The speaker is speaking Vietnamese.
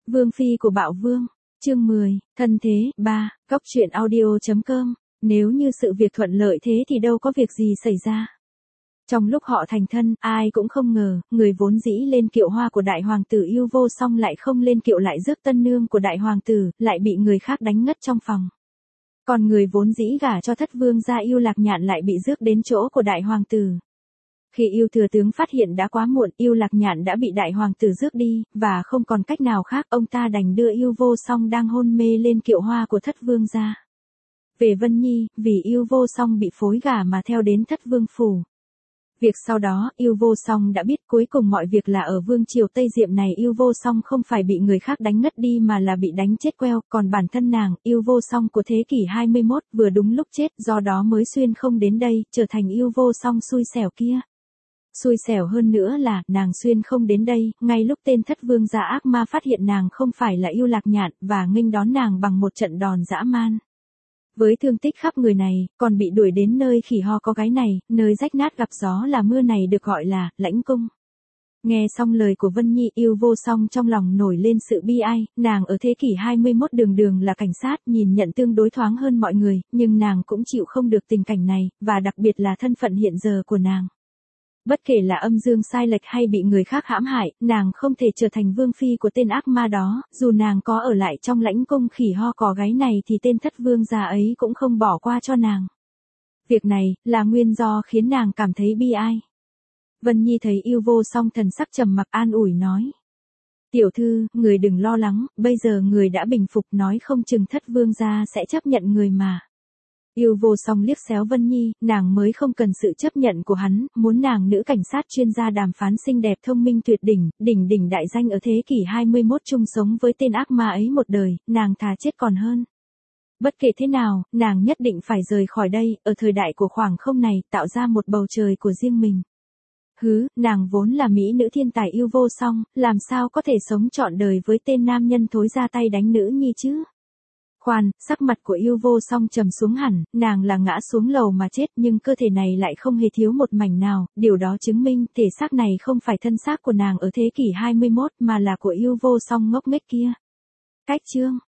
Vương phi của Bạo Vương, chương 10, thân thế, 3, góc truyện audio.com, nếu như sự việc thuận lợi thế thì đâu có việc gì xảy ra. Trong lúc họ thành thân, ai cũng không ngờ, người vốn dĩ lên kiệu hoa của đại hoàng tử yêu vô song lại không lên kiệu lại rước tân nương của đại hoàng tử, lại bị người khác đánh ngất trong phòng. Còn người vốn dĩ gả cho thất vương gia Yêu Lạc Nhạn lại bị rước đến chỗ của đại hoàng tử. Khi Yêu thừa tướng phát hiện đã quá muộn, Yêu Lạc Nhạn đã bị đại hoàng tử rước đi, và không còn cách nào khác, ông ta đành đưa Yêu vô song đang hôn mê lên kiệu hoa của thất vương gia. Về Vân Nhi, vì Yêu vô song bị phối gả mà theo đến thất vương phủ. Việc sau đó, Yêu vô song đã biết cuối cùng mọi việc là ở vương triều Tây Diệm này Yêu vô song không phải bị người khác đánh ngất đi mà là bị đánh chết queo, còn bản thân nàng, Yêu vô song của thế kỷ 21, vừa đúng lúc chết, do đó mới xuyên không đến đây, trở thành Yêu vô song xui xẻo kia. Xui xẻo hơn nữa là, nàng xuyên không đến đây, ngay lúc tên thất vương gia ác ma phát hiện nàng không phải là Yêu Lạc Nhạn, và nghênh đón nàng bằng một trận đòn dã man. Với thương tích khắp người này, còn bị đuổi đến nơi khỉ ho có gái này, nơi rách nát gặp gió là mưa này được gọi là, lãnh cung. Nghe xong lời của Vân Nhi, Yêu vô song trong lòng nổi lên sự bi ai, nàng ở thế kỷ 21 đường đường là cảnh sát, nhìn nhận tương đối thoáng hơn mọi người, nhưng nàng cũng chịu không được tình cảnh này, và đặc biệt là thân phận hiện giờ của nàng. Bất kể là âm dương sai lệch hay bị người khác hãm hại, nàng không thể trở thành vương phi của tên ác ma đó, dù nàng có ở lại trong lãnh cung khỉ ho cò gáy này thì tên thất vương gia ấy cũng không bỏ qua cho nàng. Việc này, là nguyên do khiến nàng cảm thấy bi ai. Vân Nhi thấy Yêu vô song thần sắc trầm mặc an ủi nói. Tiểu thư, người đừng lo lắng, bây giờ người đã bình phục nói không chừng thất vương gia sẽ chấp nhận người mà. Yêu vô song liếc xéo Vân Nhi, nàng mới không cần sự chấp nhận của hắn, muốn nàng nữ cảnh sát chuyên gia đàm phán xinh đẹp thông minh tuyệt đỉnh, đỉnh đại danh ở thế kỷ 21 chung sống với tên ác ma ấy một đời, nàng thà chết còn hơn. Bất kể thế nào, nàng nhất định phải rời khỏi đây, ở thời đại của khoảng không này, tạo ra một bầu trời của riêng mình. Nàng vốn là mỹ nữ thiên tài Yêu vô song, làm sao có thể sống trọn đời với tên nam nhân thối ra tay đánh nữ nhi chứ? Khoan, sắc mặt của Yêu vô song trầm xuống hẳn, nàng là ngã xuống lầu mà chết nhưng cơ thể này lại không hề thiếu một mảnh nào, điều đó chứng minh thể xác này không phải thân xác của nàng ở thế kỷ 21 mà là của Yêu vô song ngốc nghếch kia. Cách chương